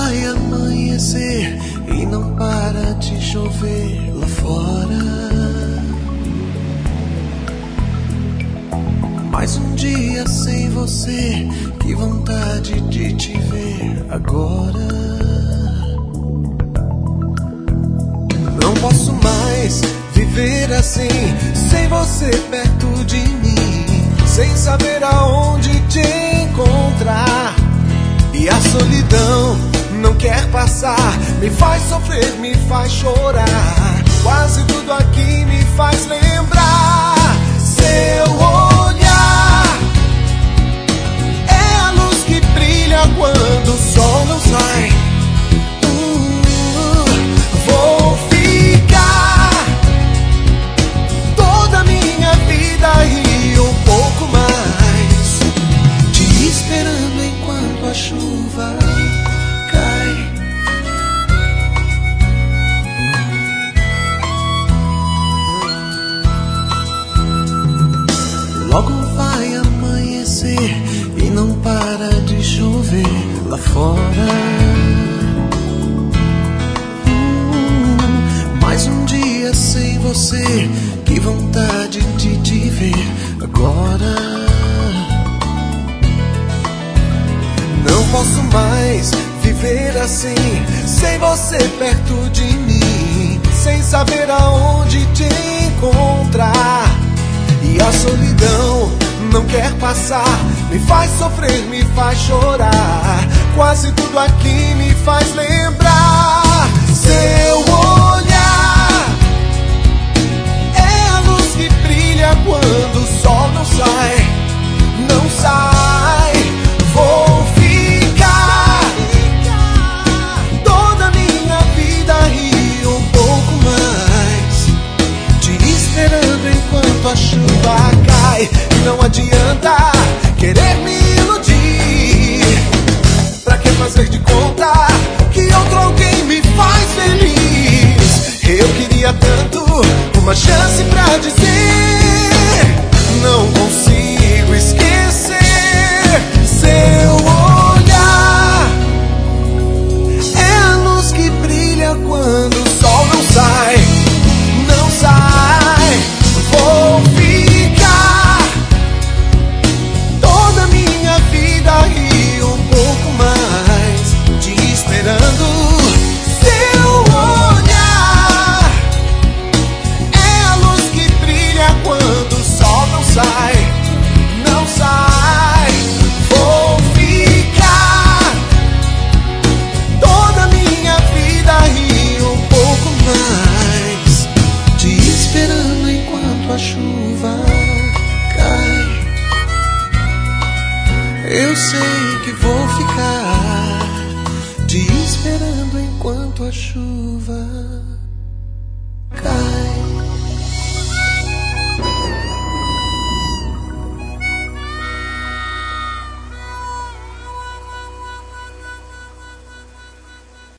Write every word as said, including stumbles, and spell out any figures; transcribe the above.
vai amanhecer e não para de chover lá fora. Mais um dia sem você, que vontade de te ver agora. Não posso mais viver assim, sem você perto de mim, sem saber aonde te encontrar. E a solidão não quer passar, me faz sofrer, me faz chorar. Quase tudo aqui me faz lembrar seu olhar. É a luz que brilha quando o sol não sai. uh, Vou ficar toda a minha vida e um pouco mais, te esperando enquanto a chuva cai. Logo vai amanhecer e não para de chover lá fora. hum, Mais um dia sem você, que vontade de te ver agora. Não posso mais viver assim, sem você perto de mim, sem saber aonde te encontrar. E a solidão não quer passar, me faz sofrer, me faz chorar. Quase tudo aqui me faz lembrar seu olhar. É a luz que brilha quando o sol não sai, não sai. Vou ficar toda a minha vida e um pouco mais, te esperando enquanto a chuva cai. Não adianta querer me iludir, pra que fazer de conta que outro alguém me faz feliz? Eu queria tanto uma chance pra dizer, não consigo esquecer seu olhar. É a luz que brilha quando o sol não sai, não sai. Vou ficar toda a minha vida e um pouco mais, te esperando seu olhar. É a luz que brilha quando o sol não sai, não sai. Vou ficar toda a minha vida e um pouco mais, te esperando enquanto a chuva cai. Eu sei que vou ficar te esperando enquanto a chuva